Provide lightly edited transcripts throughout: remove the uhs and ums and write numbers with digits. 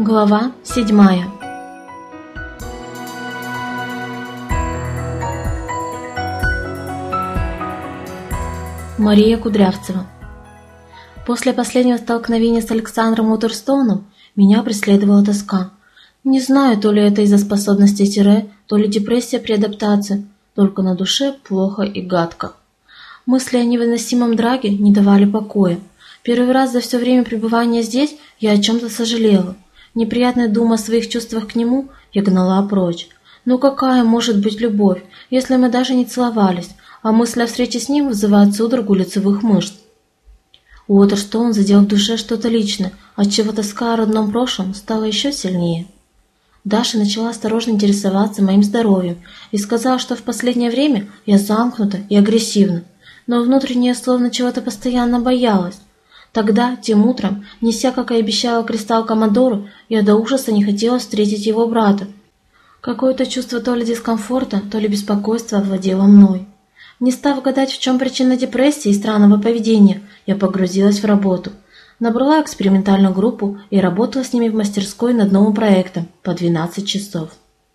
Глава 7. Мария Кудрявцева. После последнего столкновения с Александром Уотерстоуном меня преследовала тоска. Не знаю, то ли это из-за способностей Тире, то ли депрессия при адаптации, только на душе плохо и гадко. Мысли о невыносимом драге не давали покоя. Первый раз за все время пребывания здесь я о чем-то сожалела. Неприятная дума о своих чувствах к нему я гнала прочь. Ну какая может быть любовь, если мы даже не целовались, а мысль о встрече с ним вызывает судорогу лицевых мышц? Уотерстоун задел в душе что-то личное, отчего тоска о родном прошлом стала еще сильнее. Даша начала осторожно интересоваться моим здоровьем и сказала, что в последнее время я замкнута и агрессивна, но внутренне я словно чего-то постоянно боялась. Тогда, тем утром, неся, как и обещала, кристалл Комодору, я до ужаса не хотела встретить его брата. Какое-то чувство то ли дискомфорта, то ли беспокойства овладело мной. Не став гадать, в чем причина депрессии и странного поведения, я погрузилась в работу. Набрала экспериментальную группу и работала с ними в мастерской над новым проектом по 12 часов.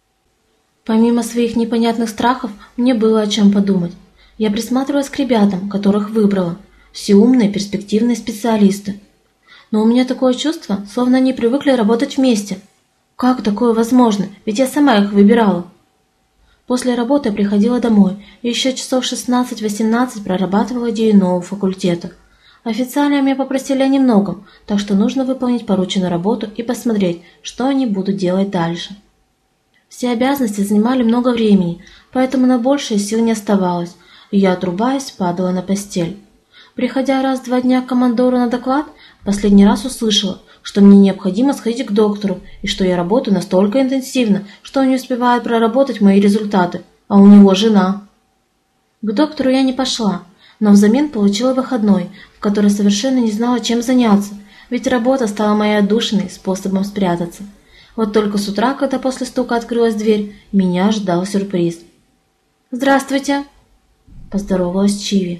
Помимо своих непонятных страхов, мне было о чем подумать. Я присматривалась к ребятам, которых выбрала. Все умные, перспективные специалисты. Но у меня такое чувство, словно они привыкли работать вместе. Как такое возможно? Ведь я сама их выбирала. После работы я приходила домой и еще часов 16-18 прорабатывала идею нового факультета. Официально меня попросили о немногом, так что нужно выполнить порученную работу и посмотреть, что они будут делать дальше. Все обязанности занимали много времени, поэтому на большее сил не оставалось, и я, отрубаясь, падала на постель. Приходя раз в 2 дня к командору на доклад, в последний раз услышала, что мне необходимо сходить к доктору и что я работаю настолько интенсивно, что он не успевает проработать мои результаты, а у него жена. К доктору я не пошла, но взамен получила выходной, в который совершенно не знала, чем заняться, ведь работа стала моей отдушиной, способом спрятаться. Вот только с утра, когда после стука открылась дверь, меня ждал сюрприз. «Здравствуйте!» – поздоровалась Чиви.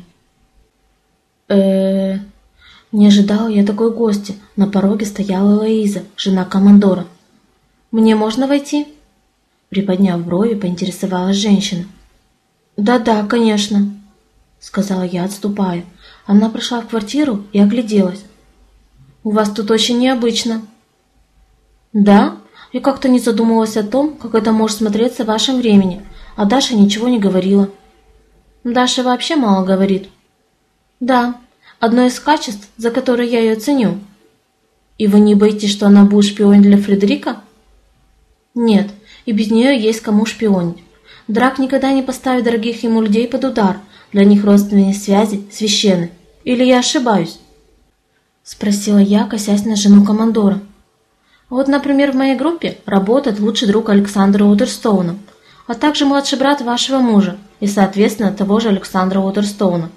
Не ожидала я такой гости. На пороге стояла Лоиза, жена командора. «Мне можно войти?» Приподняв брови, поинтересовалась женщина. «Да-да, конечно», — сказала я, отступая. Она прошла в квартиру и огляделась. «У вас тут очень необычно». «Да? Я как-то не задумывалась о том, как это может смотреться в вашем времени, а Даша ничего не говорила». «Даша вообще мало говорит». «Да, одно из качеств, за которое я ее ценю». «И вы не боитесь, что она будет шпионить для Фредерика?» «Нет, и без нее есть кому шпионить. Драк никогда не поставит дорогих ему людей под удар, для них родственные связи священны. Или я ошибаюсь?» Спросила я, косясь на жену командора. «Вот, например, в моей группе работает лучший друг Александра Уотерстоуна, а также младший брат вашего мужа и, соответственно, того же Александра Уотерстоуна.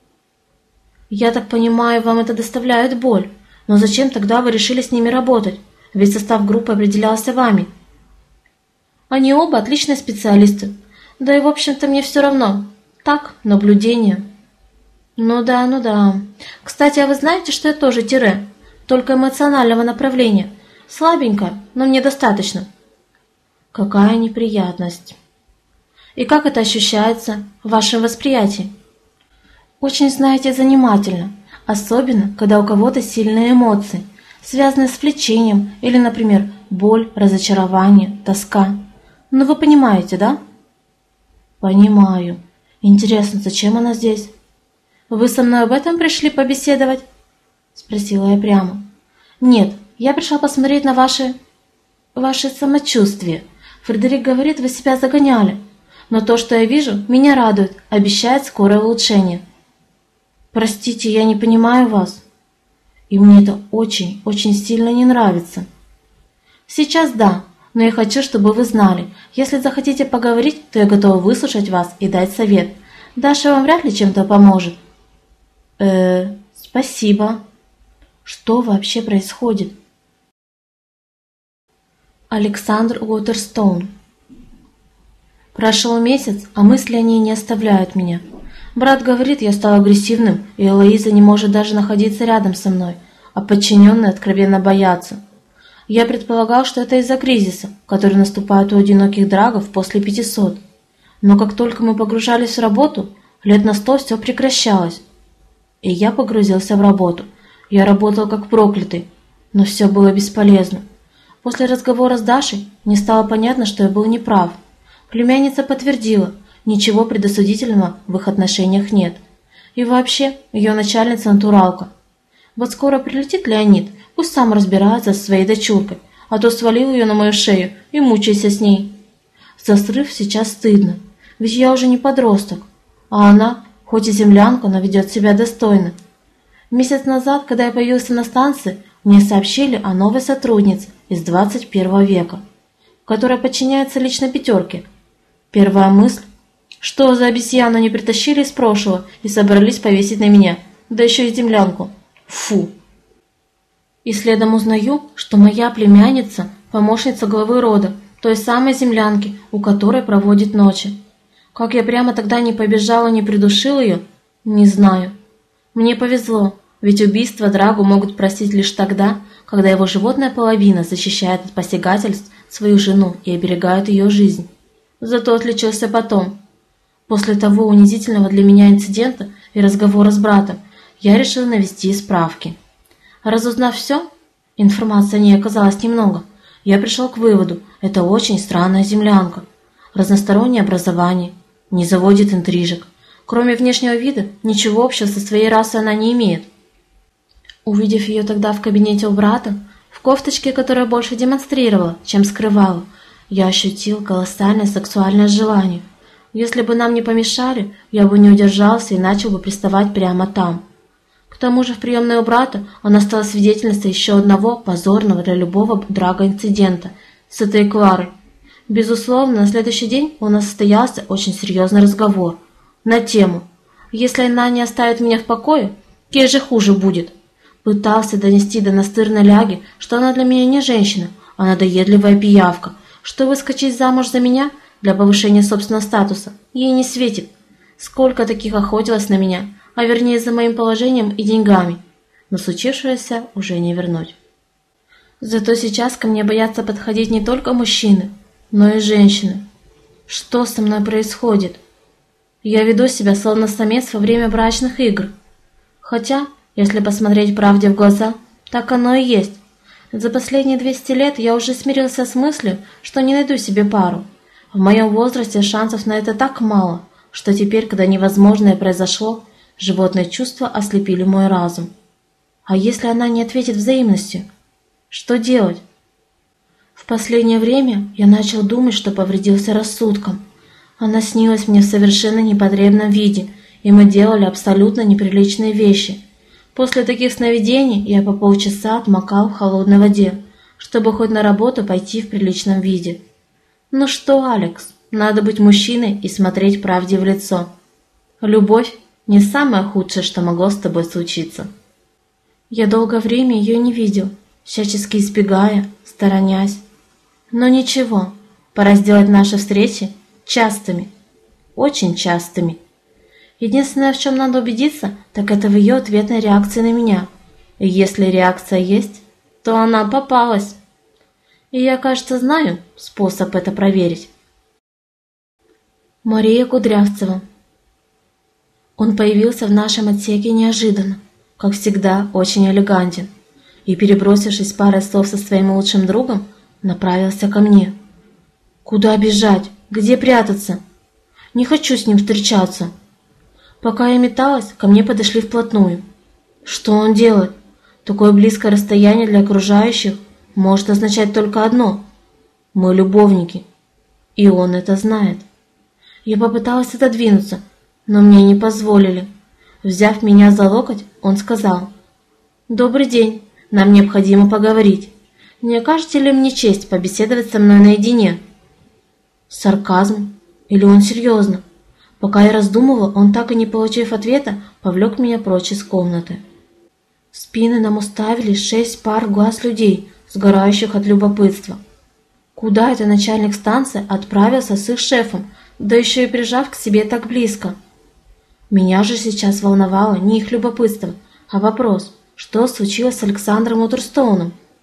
Я так понимаю, вам это доставляет боль, но зачем тогда вы решили с ними работать? Ведь состав группы определялся вами». «Они оба отличные специалисты. Да и, в общем-то, мне все равно. Так, наблюдение». Ну да. Кстати, а вы знаете, что я тоже Тире, только эмоционального направления. Слабенькая, но мне достаточно». «Какая неприятность. И как это ощущается в вашем восприятии?» «Очень, знаете, занимательно, особенно, когда у кого-то сильные эмоции, связанные с влечением или, например, боль, разочарование, тоска. Ну вы понимаете, да?» «Понимаю. Интересно, зачем она здесь?» «Вы со мной об этом пришли побеседовать?» Спросила я прямо. «Нет, я пришла посмотреть на ваше самочувствие. Фредерик говорит, вы себя загоняли. Но то, что я вижу, меня радует, обещает скорое улучшение». «Простите, я не понимаю вас. И мне это очень, очень сильно не нравится». «Сейчас да, но я хочу, чтобы вы знали, если захотите поговорить, то я готова выслушать вас и дать совет. Даша вам вряд ли чем-то поможет». Спасибо. Что вообще происходит?» Александр Уотерстоун. Прошел месяц, а мысли о ней не оставляют меня. Брат говорит, я стал агрессивным, и Элоиза не может даже находиться рядом со мной, а подчиненные откровенно боятся. Я предполагал, что это из-за кризиса, который наступает у одиноких драгов после 500. Но как только мы погружались в работу, лет на 100 все прекращалось. И я погрузился в работу. Я работал как проклятый, но все было бесполезно. После разговора с Дашей мне стало понятно, что я был неправ. Племянница подтвердила, ничего предосудительного в их отношениях нет. И вообще, ее начальница натуралка. Вот скоро прилетит Леонид, пусть сам разбирается со своей дочуркой, а то свалил ее на мою шею и мучайся с ней. За срыв сейчас стыдно, ведь я уже не подросток, а она, хоть и землянка, но ведет себя достойно. Месяц назад, когда я появился на станции, мне сообщили о новой сотруднице из 21 века, которая подчиняется лично пятерке. Первая мысль: что за обезьяну не притащили из прошлого и собрались повесить на меня, да еще и землянку. Фу! И следом узнаю, что моя племянница – помощница главы рода, той самой землянки, у которой проводит ночи. Как я прямо тогда не побежал и не придушил ее, не знаю. Мне повезло, ведь убийство Драгу могут простить лишь тогда, когда его животная половина защищает от посягательств свою жену и оберегает ее жизнь. Зато отличился потом. После того унизительного для меня инцидента и разговора с братом, я решил навести справки. Разузнав все, информации о ней оказалось немного, я пришел к выводу: это очень странная землянка. Разностороннее образование, не заводит интрижек. Кроме внешнего вида, ничего общего со своей расой она не имеет. Увидев ее тогда в кабинете у брата, в кофточке, которая больше демонстрировала, чем скрывала, я ощутил колоссальное сексуальное желание. Если бы нам не помешали, я бы не удержался и начал бы приставать прямо там. К тому же в приемной у брата она стала свидетельницей еще одного позорного для любого драга инцидента с этой Кларой. Безусловно, на следующий день у нас состоялся очень серьезный разговор на тему: если она не оставит меня в покое, ей же хуже будет. Пытался донести до настырной ляги, что она для меня не женщина, а надоедливая пиявка, что выскочить замуж за меня для повышения собственного статуса ей не светит. Сколько таких охотилось на меня, а вернее за моим положением и деньгами, но случившееся уже не вернуть. Зато сейчас ко мне боятся подходить не только мужчины, но и женщины. Что со мной происходит? Я веду себя словно самец во время брачных игр. Хотя, если посмотреть правде в глаза, так оно и есть. За последние 200 лет я уже смирился с мыслью, что не найду себе пару. В моем возрасте шансов на это так мало, что теперь, когда невозможное произошло, животные чувства ослепили мой разум. А если она не ответит взаимностью? Что делать? В последнее время я начал думать, что повредился рассудком. Она снилась мне в совершенно непотребном виде, и мы делали абсолютно неприличные вещи. После таких сновидений я по полчаса отмокал в холодной воде, чтобы хоть на работу пойти в приличном виде. Ну что, Алекс, надо быть мужчиной и смотреть правде в лицо. Любовь не самое худшее, что могло с тобой случиться. Я долгое время ее не видел, всячески избегая, сторонясь. Но ничего, пора сделать наши встречи частыми, очень частыми. Единственное, в чем надо убедиться, так это в ее ответной реакции на меня. И если реакция есть, то она попалась. И я, кажется, знаю способ это проверить. Мария Кудрявцева. Он появился в нашем отсеке неожиданно, как всегда, очень элегантен, и, перебросившись парой слов со своим лучшим другом, направился ко мне. Куда бежать? Где прятаться? Не хочу с ним встречаться. Пока я металась, ко мне подошли вплотную. Что он делает? Такое близкое расстояние для окружающих может означать только одно: мы любовники. И он это знает. Я попыталась отодвинуться, но мне не позволили. Взяв меня за локоть, он сказал: «Добрый день, нам необходимо поговорить. Не окажете ли мне честь побеседовать со мной наедине?» Сарказм? Или он серьезно? Пока я раздумывала, он, так и не получив ответа, повлек меня прочь из комнаты. В спины нам уставили 6 пар глаз людей, сгорающих от любопытства. Куда это начальник станции отправился с их шефом, да еще и прижав к себе так близко? Меня же сейчас волновало не их любопытство, а вопрос, что случилось с Александром Уотерстоуном. В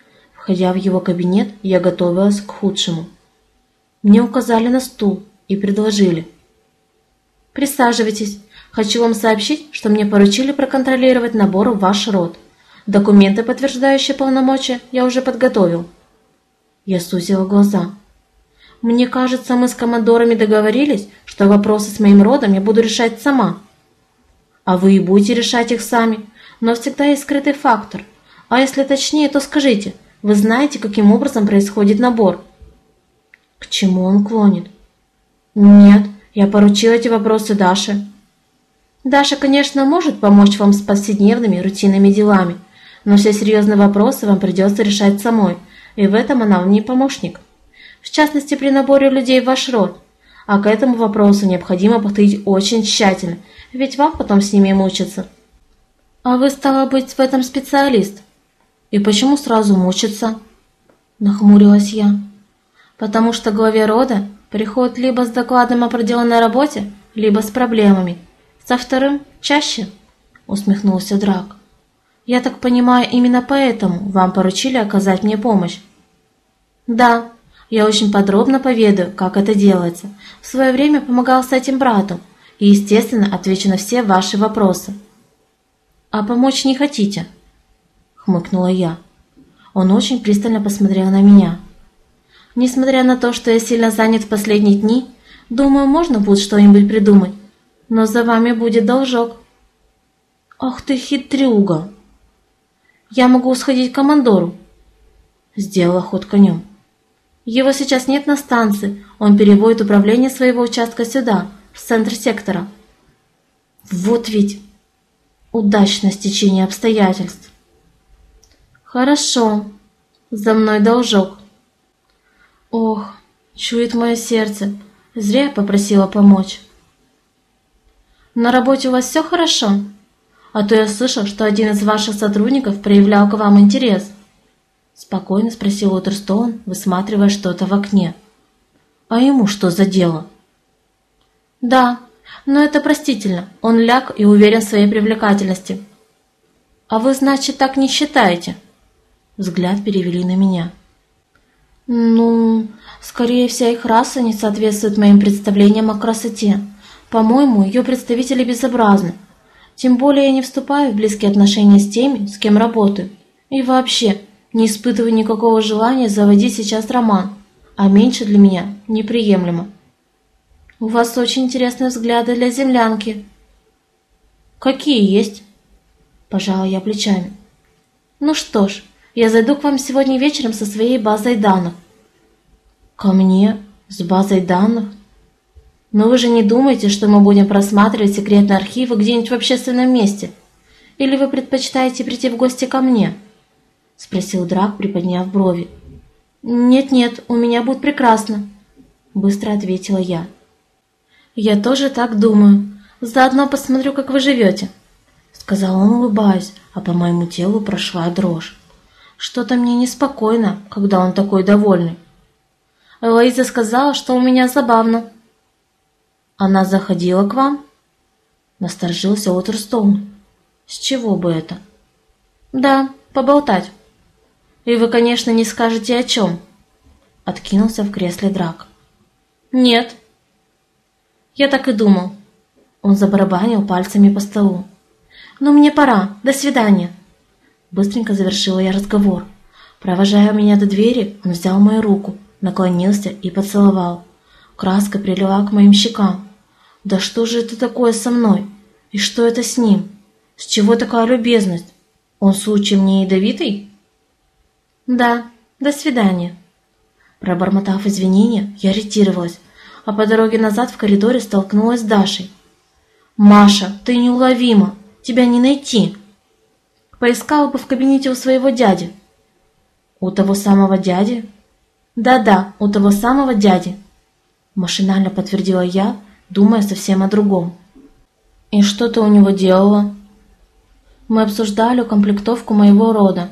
Входя в его кабинет, я готовилась к худшему. Мне указали на стул и предложили: «Присаживайтесь. Хочу вам сообщить, что мне поручили проконтролировать набор в ваш род. Документы, подтверждающие полномочия, я уже подготовил». Я сузила глаза. «Мне кажется, мы с командорами договорились, что вопросы с моим родом я буду решать сама». «А вы и будете решать их сами, но всегда есть скрытый фактор. А если точнее, то скажите, вы знаете, каким образом происходит набор?» К чему он клонит? «Нет, я поручила эти вопросы Даше». «Даша, конечно, может помочь вам с повседневными рутинными делами, но все серьезные вопросы вам придется решать самой, и в этом она вам не помощник. В частности, при наборе людей в ваш род. А к этому вопросу необходимо подходить очень тщательно, ведь вам потом с ними мучиться». «А вы, стало быть, в этом специалист? И почему сразу мучиться?» Нахмурилась я. «Потому что главе рода приходит либо с докладом о проделанной работе, либо с проблемами. Со вторым чаще», — усмехнулся Драк. «Я так понимаю, именно поэтому вам поручили оказать мне помощь?» «Да, я очень подробно поведаю, как это делается. В свое время помогал с этим брату и, естественно, отвечу на все ваши вопросы». «А помочь не хотите?» — хмыкнула я. Он очень пристально посмотрел на меня. «Несмотря на то, что я сильно занят в последние дни, думаю, можно будет что-нибудь придумать, но за вами будет должок». «Ах ты хитрюга!» «Я могу сходить к командору», — сделала ход конем. «Его сейчас нет на станции, он переводит управление своего участка сюда, в центр сектора». «Вот ведь удачное стечение обстоятельств». «Хорошо, за мной должок». Ох, чует мое сердце, зря я попросила помочь. «На работе у вас все хорошо? А то я слышал, что один из ваших сотрудников проявлял к вам интерес». Спокойно спросил Уотерстоун, высматривая что-то в окне. «А ему что за дело?» «Да, но это простительно, он ляг и уверен в своей привлекательности». «А вы, значит, так не считаете?» Взгляд перевели на меня. «Ну, скорее вся их раса не соответствует моим представлениям о красоте. По-моему, ее представители безобразны. Тем более я не вступаю в близкие отношения с теми, с кем работаю. И вообще, не испытываю никакого желания заводить сейчас роман, а меньше для меня неприемлемо». «У вас очень интересные взгляды для землянки». «Какие есть?» Пожала я плечами. «Ну что ж, я зайду к вам сегодня вечером со своей базой данных». «Ко мне? С базой данных? Но вы же не думаете, что мы будем просматривать секретные архивы где-нибудь в общественном месте? Или вы предпочитаете прийти в гости ко мне?» Спросил Драк, приподняв брови. «Нет-нет, у меня будет прекрасно», быстро ответила я. «Я тоже так думаю. Заодно посмотрю, как вы живете», сказал он, улыбаясь, а по моему телу прошла дрожь. Что-то мне неспокойно, когда он такой довольный. «Лоиза сказала, что у меня забавно». «Она заходила к вам?» Насторожился Уотерстоун. «С чего бы это?» «Да, поболтать». «И вы, конечно, не скажете, о чем?» Откинулся в кресле Драк. «Нет». «Я так и думал». Он забарабанил пальцами по столу. «Но мне пора. До свидания». Быстренько завершила я разговор. Провожая меня до двери, он взял мою руку, наклонился и поцеловал. Краска прилила к моим щекам. Да что же это такое со мной? И что это с ним? С чего такая любезность? Он случаем не ядовитый? «Да, до свидания». Пробормотав извинения, я ретировалась, а по дороге назад в коридоре столкнулась с Дашей. «Маша, ты неуловима, тебя не найти». «Поискала бы в кабинете у своего дяди». «У того самого дяди?» «Да-да, у того самого дяди», машинально подтвердила я, думая совсем о другом. «И что ты у него делала?» «Мы обсуждали укомплектовку моего рода».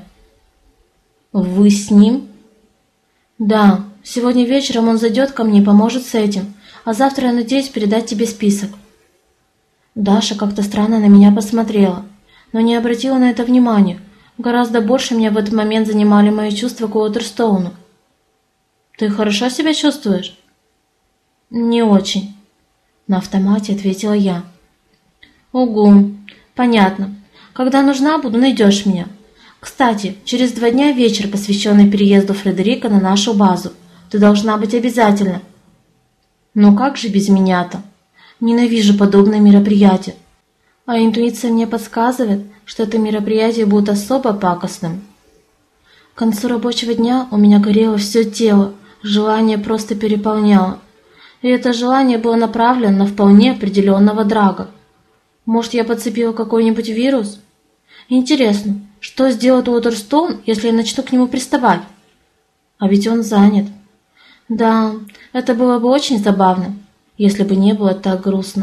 «Вы с ним?» «Да, сегодня вечером он зайдет ко мне и поможет с этим, а завтра я надеюсь передать тебе список». Даша как-то странно на меня посмотрела, но не обратила на это внимания, Гораздо больше меня в этот момент занимали мои чувства к Уотерстоуну. «Ты хорошо себя чувствуешь?» «Не очень», — на автомате ответила я. «Угу, понятно. Когда нужна буду, найдешь меня. Кстати, через 2 дня вечер, посвященный переезду Фредерика на нашу базу. Ты должна быть обязательно». «Ну как же без меня-то? Ненавижу подобные мероприятия. А интуиция мне подсказывает, что это мероприятие будет особо пакостным». К концу рабочего дня у меня горело все тело, желание просто переполняло. И это желание было направлено на вполне определенного Драга. Может, я подцепила какой-нибудь вирус? Интересно, что сделает Уотерстоун, если я начну к нему приставать? А ведь он занят. Да, это было бы очень забавно, если бы не было так грустно.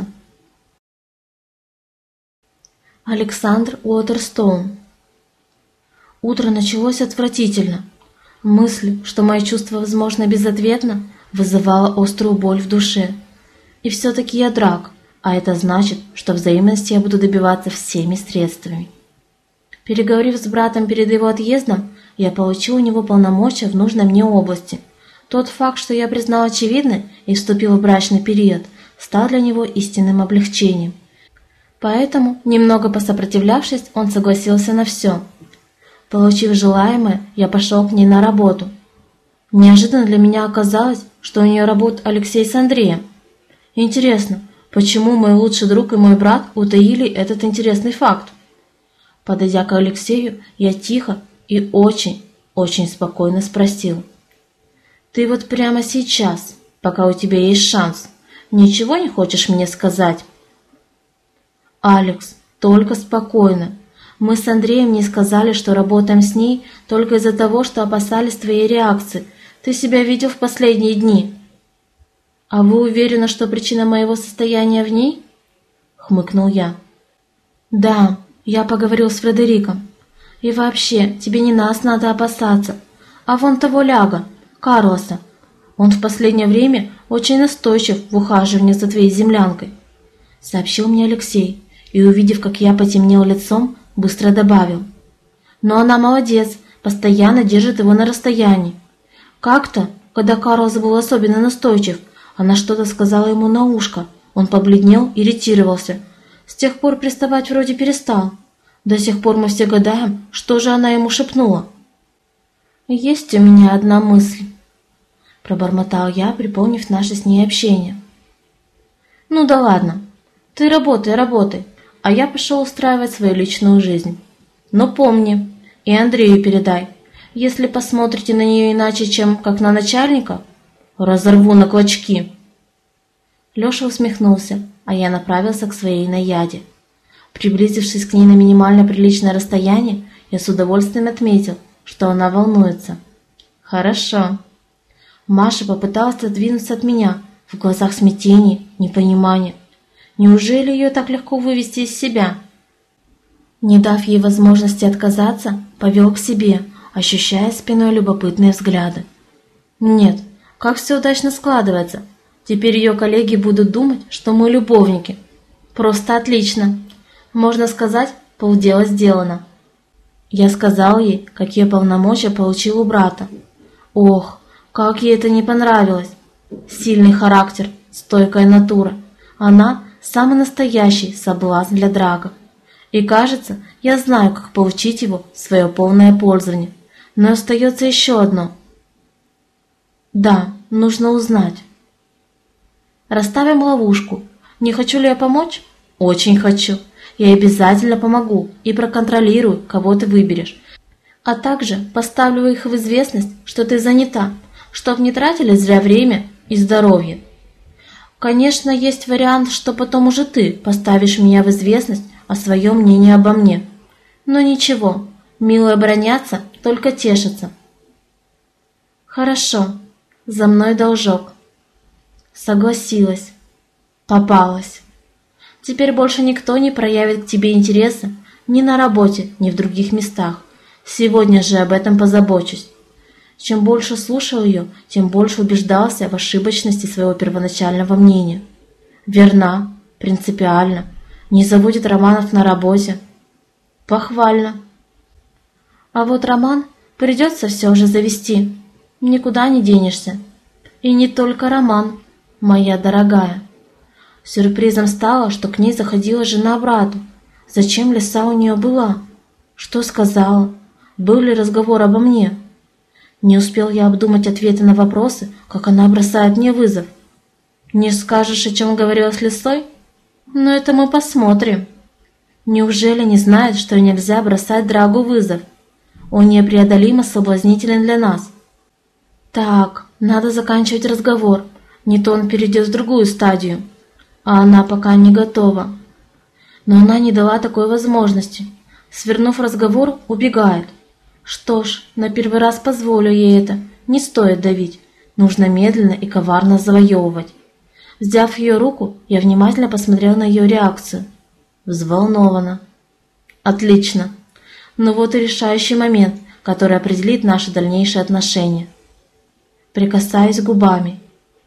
Александр Уотерстоун. Утро началось отвратительно. Мысль, что мои чувства, возможно, безответны, вызывала острую боль в душе. И все-таки я Драг, а это значит, что взаимности я буду добиваться всеми средствами. Переговорив с братом перед его отъездом, я получил у него полномочия в нужной мне области. Тот факт, что я признал очевидный и вступил в брачный период, стал для него истинным облегчением. Поэтому, немного посопротивлявшись, он согласился на все. Получив желаемое, я пошел к ней на работу. Неожиданно для меня оказалось, что у нее работает Алексей с Андреем. Интересно, почему мой лучший друг и мой брат утаили этот интересный факт? Подойдя к Алексею, я тихо и очень спокойно спросил: «Ты вот прямо сейчас, пока у тебя есть шанс, ничего не хочешь мне сказать?» «Алекс, только спокойно. Мы с Андреем не сказали, что работаем с ней только из-за того, что опасались твоей реакции. Ты себя видел в последние дни». «А вы уверены, что причина моего состояния в ней?» — хмыкнул я. «Да, я поговорил с Фредериком. И вообще, тебе не нас надо опасаться, а вон того ляга, Карлоса. Он в последнее время очень настойчив в ухаживании за твоей землянкой», — сообщил мне Алексей, и, увидев, как я потемнел лицом, быстро добавил: «Но она молодец, постоянно держит его на расстоянии. Как-то, когда Карлос был особенно настойчив, она что-то сказала ему на ушко, он побледнел и ирритировался. С тех пор приставать вроде перестал. До сих пор мы все гадаем, что же она ему шепнула». «Есть у меня одна мысль», — пробормотал я, припомнив наше с ней общение. «Ну да ладно, ты работай, а я пошел устраивать свою личную жизнь. Но помни, и Андрею передай, если посмотрите на нее иначе, чем как на начальника, разорву на клочки». Леша усмехнулся, а я направился к своей наяде. Приблизившись к ней на минимально приличное расстояние, я с удовольствием отметил, что она волнуется. «Хорошо». Маша попыталась отодвинуться от меня, в глазах смятение, непонимание. Неужели ее так легко вывести из себя? Не дав ей возможности отказаться, повел к себе, ощущая спиной любопытные взгляды. Нет, как все удачно складывается. Теперь ее коллеги будут думать, что мы любовники. Просто отлично. Можно сказать, полдела сделано. Я сказал ей, какие полномочия получил у брата. Ох, как ей это не понравилось. Сильный характер, стойкая натура. Она самый настоящий соблазн для Драга. И кажется, я знаю, как получить его в свое полное пользование. Но остается еще одно. Да, нужно узнать. Расставим ловушку. Не хочу ли я помочь? Очень хочу. Я обязательно помогу и проконтролирую, кого ты выберешь. А также поставлю их в известность, что ты занята, чтоб не тратили зря время и здоровье. Конечно, есть вариант, что потом уже ты поставишь меня в известность о своем мнении обо мне. Но ничего, милые бронятся, только тешатся. Хорошо, за мной должок. Согласилась. Попалась. Теперь больше никто не проявит к тебе интереса ни на работе, ни в других местах. Сегодня же об этом позабочусь. Чем больше слушал ее, тем больше убеждался в ошибочности своего первоначального мнения. Верна, принципиально, не заводит романов на работе. Похвально. А вот роман придется все же завести. Никуда не денешься. И не только роман, моя дорогая. Сюрпризом стало, что к ней заходила жена брата. Зачем лиса у нее была? Что сказала? Был ли разговор обо мне? Не успел я обдумать ответы на вопросы, как она бросает мне вызов. Не скажешь, о чем говорила с лисой? Но это мы посмотрим. Неужели не знает, что нельзя бросать Драгу вызов? Он непреодолимо соблазнителен для нас. Так, надо заканчивать разговор, не то он перейдет в другую стадию. А она пока не готова. Но она не дала такой возможности. Свернув разговор, убегает. Что ж, на первый раз позволю ей это. Не стоит давить. Нужно медленно и коварно завоевывать. Взяв ее руку, я внимательно посмотрел на ее реакцию. Взволнована. Отлично. Но вот и решающий момент, который определит наши дальнейшие отношения. Прикасаюсь губами.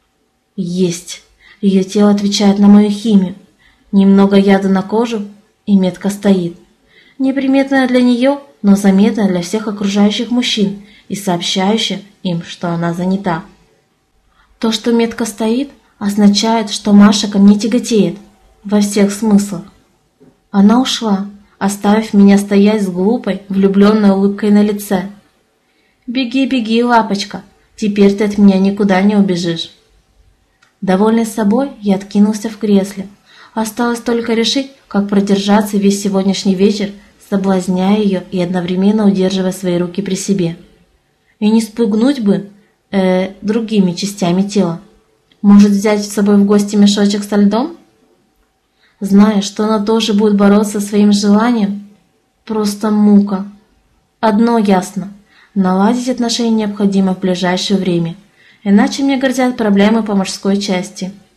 Есть. Ее тело отвечает на мою химию. Немного яда на кожу, и метка стоит. Неприметная для нее, но заметная для всех окружающих мужчин и сообщающая им, что она занята. То, что метка стоит, означает, что Маша ко мне тяготеет во всех смыслах. Она ушла, оставив меня стоять с глупой, влюбленной улыбкой на лице. «Беги, беги, лапочка, теперь ты от меня никуда не убежишь». Довольный собой, я откинулся в кресле. Осталось только решить, как продержаться весь сегодняшний вечер, соблазняя ее и одновременно удерживая свои руки при себе. И не спугнуть бы другими частями тела. Может, взять с собой в гости мешочек со льдом? Зная, что она тоже будет бороться со своим желанием, просто мука. Одно ясно – наладить отношения необходимо в ближайшее время, иначе мне грозят проблемы по мужской части.